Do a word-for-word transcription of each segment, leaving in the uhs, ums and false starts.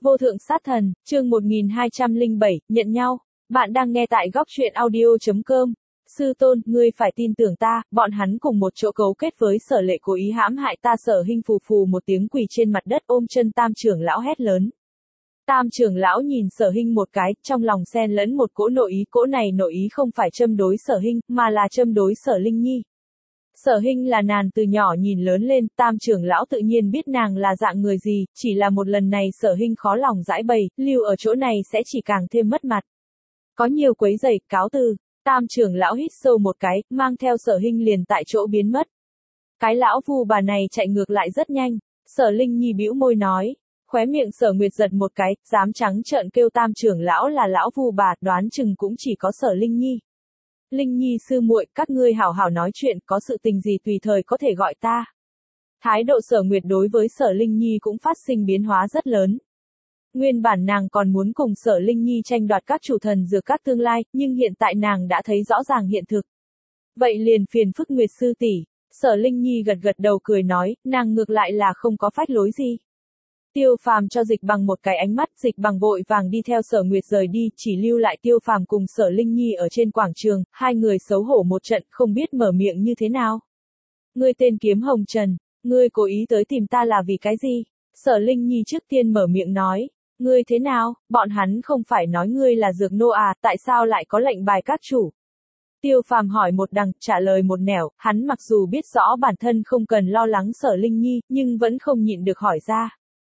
Vô thượng sát thần, chương một nghìn hai trăm lẻ bảy, nhận nhau. Bạn đang nghe tại góc truyện audio chấm com. Sư tôn, ngươi phải tin tưởng ta, bọn hắn cùng một chỗ cấu kết với Sở Lệ cố ý hãm hại ta. Sở Hinh phù phù một tiếng quỳ trên mặt đất ôm chân Tam trưởng lão hét lớn. Tam trưởng lão nhìn Sở Hinh một cái, trong lòng xen lẫn một cỗ nội ý, cỗ này nội ý không phải châm đối Sở Hinh, mà là châm đối Sở Linh Nhi. Sở Hinh là nàng từ nhỏ nhìn lớn lên, Tam trưởng lão tự nhiên biết nàng là dạng người gì, chỉ là một lần này Sở Hinh khó lòng giải bày, lưu ở chỗ này sẽ chỉ càng thêm mất mặt. Có nhiều quấy rầy, cáo từ. Tam trưởng lão hít sâu một cái, mang theo Sở Hinh liền tại chỗ biến mất. Cái lão vu bà này chạy ngược lại rất nhanh. Sở Linh Nhi bĩu môi nói, khóe miệng Sở Nguyệt giật một cái, dám trắng trợn kêu Tam trưởng lão là lão vu bà, đoán chừng cũng chỉ có Sở Linh Nhi. Linh Nhi sư muội, các ngươi hảo hảo nói chuyện, có sự tình gì tùy thời có thể gọi ta. Thái độ Sở Nguyệt đối với Sở Linh Nhi cũng phát sinh biến hóa rất lớn. Nguyên bản nàng còn muốn cùng Sở Linh Nhi tranh đoạt các chủ thần dược các tương lai, nhưng hiện tại nàng đã thấy rõ ràng hiện thực. Vậy liền phiền phức Nguyệt sư tỷ. Sở Linh Nhi gật gật đầu cười nói, nàng ngược lại là không có phách lối gì. Tiêu Phàm cho Dịch Bằng một cái ánh mắt, Dịch Bằng vội vàng đi theo Sở Nguyệt rời đi, chỉ lưu lại Tiêu Phàm cùng Sở Linh Nhi ở trên quảng trường, hai người xấu hổ một trận, không biết mở miệng như thế nào. Ngươi tên Kiếm Hồng Trần, ngươi cố ý tới tìm ta là vì cái gì? Sở Linh Nhi trước tiên mở miệng nói, ngươi thế nào, bọn hắn không phải nói ngươi là dược nô à, tại sao lại có lệnh bài các chủ? Tiêu Phàm hỏi một đằng, trả lời một nẻo, hắn mặc dù biết rõ bản thân không cần lo lắng Sở Linh Nhi, nhưng vẫn không nhịn được hỏi ra.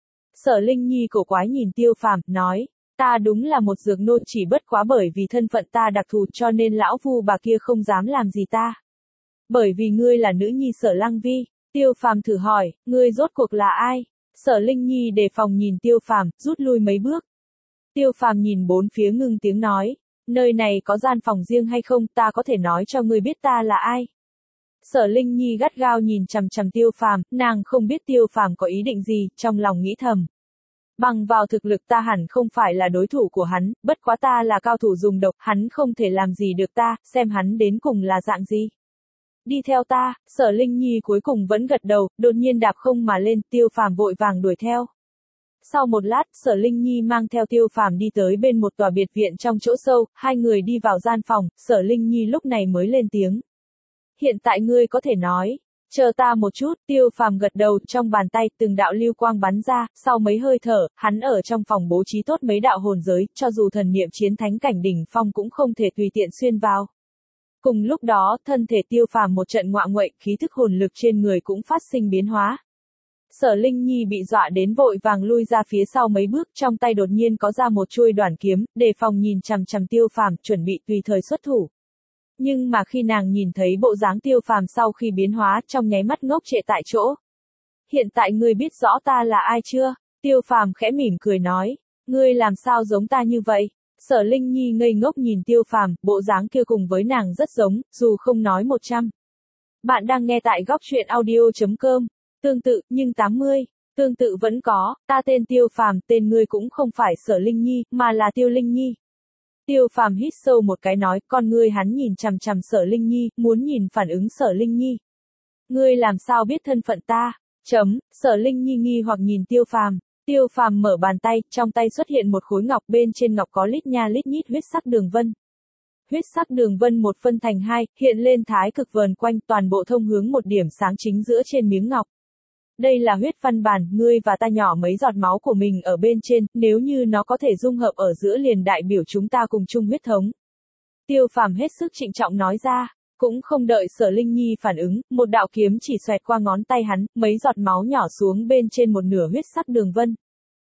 Sở Linh Nhi cổ quái nhìn Tiêu Phàm, nói, ta đúng là một dược nô, chỉ bất quá bởi vì thân phận ta đặc thù cho nên lão vu bà kia không dám làm gì ta. Bởi vì ngươi là nữ nhi Sở Lăng Vi. Tiêu Phàm thử hỏi, ngươi rốt cuộc là ai? Sở Linh Nhi đề phòng nhìn Tiêu Phàm, rút lui mấy bước. Tiêu Phàm nhìn bốn phía ngưng tiếng nói, nơi này có gian phòng riêng hay không, ta có thể nói cho ngươi biết ta là ai. Sở Linh Nhi gắt gao nhìn chằm chằm Tiêu Phàm, nàng không biết Tiêu Phàm có ý định gì, trong lòng nghĩ thầm. Bằng vào thực lực ta hẳn không phải là đối thủ của hắn, bất quá ta là cao thủ dùng độc, hắn không thể làm gì được ta, xem hắn đến cùng là dạng gì. Đi theo ta. Sở Linh Nhi cuối cùng vẫn gật đầu, đột nhiên đạp không mà lên, Tiêu Phàm vội vàng đuổi theo. Sau một lát, Sở Linh Nhi mang theo Tiêu Phàm đi tới bên một tòa biệt viện trong chỗ sâu, hai người đi vào gian phòng, Sở Linh Nhi lúc này mới lên tiếng. Hiện tại ngươi có thể nói, chờ ta một chút. Tiêu Phàm gật đầu, trong bàn tay từng đạo lưu quang bắn ra, sau mấy hơi thở, hắn ở trong phòng bố trí tốt mấy đạo hồn giới, cho dù thần niệm chiến thánh cảnh đỉnh phong cũng không thể tùy tiện xuyên vào. Cùng lúc đó, thân thể Tiêu Phàm một trận ngoạ nguậy, khí thức hồn lực trên người cũng phát sinh biến hóa. Sở Linh Nhi bị dọa đến vội vàng lui ra phía sau mấy bước, trong tay đột nhiên có ra một chuôi đoản kiếm, đề phòng nhìn chằm chằm Tiêu Phàm, chuẩn bị tùy thời xuất thủ. Nhưng mà khi nàng nhìn thấy bộ dáng Tiêu Phàm sau khi biến hóa, trong nháy mắt ngốc trệ tại chỗ. Hiện tại ngươi biết rõ ta là ai chưa? Tiêu Phàm khẽ mỉm cười nói, ngươi làm sao giống ta như vậy? Sở Linh Nhi ngây ngốc nhìn Tiêu Phàm, bộ dáng kia cùng với nàng rất giống, dù không nói một trăm. Bạn đang nghe tại góc truyện audio chấm com. Tương tự, nhưng tám mươi. Tương tự vẫn có, ta tên Tiêu Phàm, tên ngươi cũng không phải Sở Linh Nhi, mà là Tiêu Linh Nhi. Tiêu Phàm hít sâu một cái nói, con ngươi hắn nhìn chằm chằm Sở Linh Nhi, muốn nhìn phản ứng Sở Linh Nhi. Ngươi làm sao biết thân phận ta? Chấm, Sở Linh Nhi nghi hoặc nhìn Tiêu Phàm. Tiêu Phàm mở bàn tay, trong tay xuất hiện một khối ngọc, bên trên ngọc có lít nha lít nhít huyết sắc đường vân. Huyết sắc đường vân một phân thành hai, hiện lên thái cực vờn quanh, toàn bộ thông hướng một điểm sáng chính giữa trên miếng ngọc. Đây là huyết văn bản, ngươi và ta nhỏ mấy giọt máu của mình ở bên trên, nếu như nó có thể dung hợp ở giữa liền đại biểu chúng ta cùng chung huyết thống. Tiêu Phàm hết sức trịnh trọng nói ra, cũng không đợi Sở Linh Nhi phản ứng, một đạo kiếm chỉ xoẹt qua ngón tay hắn, mấy giọt máu nhỏ xuống bên trên một nửa huyết sắc đường vân.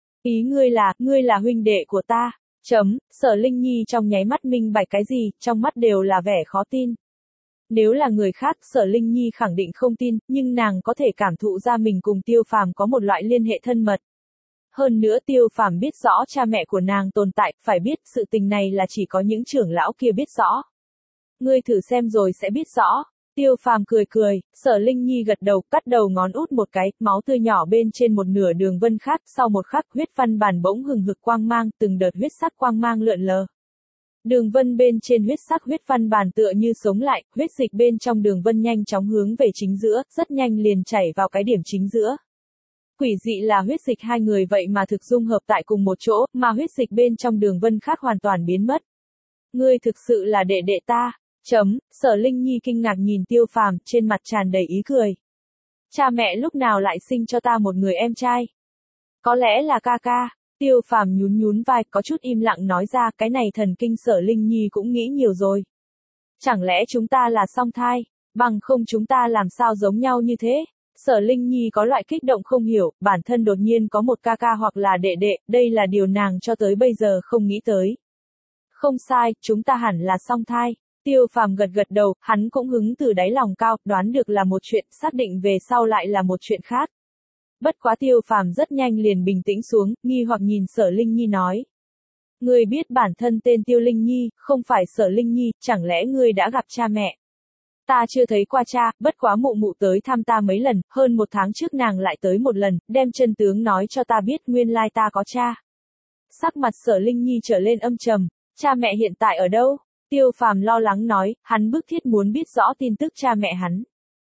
Ý ngươi là, ngươi là huynh đệ của ta. Chấm, Sở Linh Nhi trong nháy mắt minh bạch cái gì, trong mắt đều là vẻ khó tin. Nếu là người khác, Sở Linh Nhi khẳng định không tin, nhưng nàng có thể cảm thụ ra mình cùng Tiêu Phàm có một loại liên hệ thân mật. Hơn nữa Tiêu Phàm biết rõ cha mẹ của nàng tồn tại, phải biết sự tình này là chỉ có những trưởng lão kia biết rõ. Ngươi thử xem rồi sẽ biết rõ. Tiêu Phàm cười cười, Sở Linh Nhi gật đầu, cắt đầu ngón út một cái, máu tươi nhỏ bên trên một nửa đường vân khác, sau một khắc huyết văn bản bỗng hừng hực quang mang, từng đợt huyết sắc quang mang lượn lờ. Đường vân bên trên huyết sắc huyết văn bản tựa như sống lại, huyết dịch bên trong đường vân nhanh chóng hướng về chính giữa, rất nhanh liền chảy vào cái điểm chính giữa. Quỷ dị là huyết dịch hai người vậy mà thực dung hợp tại cùng một chỗ, mà huyết dịch bên trong Đường Vân khác hoàn toàn biến mất. Ngươi thực sự là đệ đệ ta. Chấm, Sở Linh Nhi kinh ngạc nhìn Tiêu Phàm, trên mặt tràn đầy ý cười. Cha mẹ lúc nào lại sinh cho ta một người em trai? Có lẽ là ca ca. Tiêu Phàm nhún nhún vai, có chút im lặng nói ra, cái này thần kinh Sở Linh Nhi cũng nghĩ nhiều rồi. Chẳng lẽ chúng ta là song thai, bằng không chúng ta làm sao giống nhau như thế? Sở Linh Nhi có loại kích động không hiểu, bản thân đột nhiên có một ca ca hoặc là đệ đệ, đây là điều nàng cho tới bây giờ không nghĩ tới. Không sai, chúng ta hẳn là song thai. Tiêu Phàm gật gật đầu, hắn cũng hứng từ đáy lòng cao, đoán được là một chuyện, xác định về sau lại là một chuyện khác. Bất quá Tiêu Phàm rất nhanh liền bình tĩnh xuống, nghi hoặc nhìn Sở Linh Nhi nói. Ngươi biết bản thân tên Tiêu Linh Nhi, không phải Sở Linh Nhi, chẳng lẽ ngươi đã gặp cha mẹ? Ta chưa thấy qua cha, bất quá mụ mụ tới thăm ta mấy lần, hơn một tháng trước nàng lại tới một lần, đem chân tướng nói cho ta biết nguyên lai ta có cha. Sắc mặt Sở Linh Nhi trở lên âm trầm, cha mẹ hiện tại ở đâu? Tiêu Phàm lo lắng nói, hắn bức thiết muốn biết rõ tin tức cha mẹ hắn.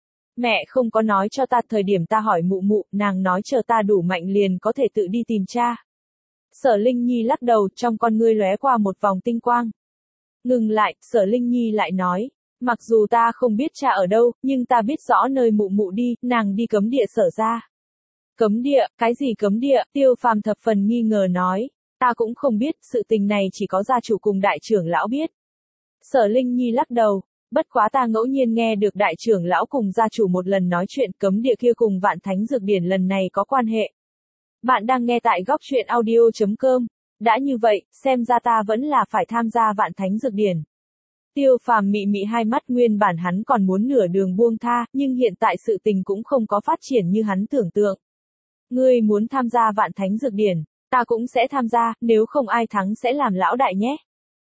Mẹ không có nói cho ta, thời điểm ta hỏi mụ mụ, nàng nói chờ ta đủ mạnh liền có thể tự đi tìm cha. Sở Linh Nhi lắc đầu, trong con ngươi lóe qua một vòng tinh quang. Ngừng lại, Sở Linh Nhi lại nói, mặc dù ta không biết cha ở đâu, nhưng ta biết rõ nơi mụ mụ đi, nàng đi cấm địa Sở ra. Cấm địa, cái gì cấm địa? Tiêu Phàm thập phần nghi ngờ nói, ta cũng không biết, sự tình này chỉ có gia chủ cùng đại trưởng lão biết. Sở Linh Nhi lắc đầu, bất quá ta ngẫu nhiên nghe được đại trưởng lão cùng gia chủ một lần nói chuyện cấm địa kia cùng Vạn Thánh Dược Điển lần này có quan hệ. Bạn đang nghe tại góc truyện audio chấm com. Đã như vậy, xem ra ta vẫn là phải tham gia Vạn Thánh Dược Điển. Tiêu Phàm mị mị hai mắt, nguyên bản hắn còn muốn nửa đường buông tha, nhưng hiện tại sự tình cũng không có phát triển như hắn tưởng tượng. Ngươi muốn tham gia Vạn Thánh Dược Điển, ta cũng sẽ tham gia, nếu không ai thắng sẽ làm lão đại nhé.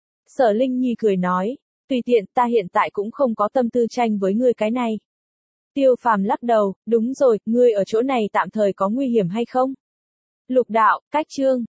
Sở Linh Nhi cười nói, tùy tiện, ta hiện tại cũng không có tâm tư tranh với ngươi cái này. Tiêu Phàm lắc đầu, đúng rồi, ngươi ở chỗ này tạm thời có nguy hiểm hay không? Lục đạo, cách chương.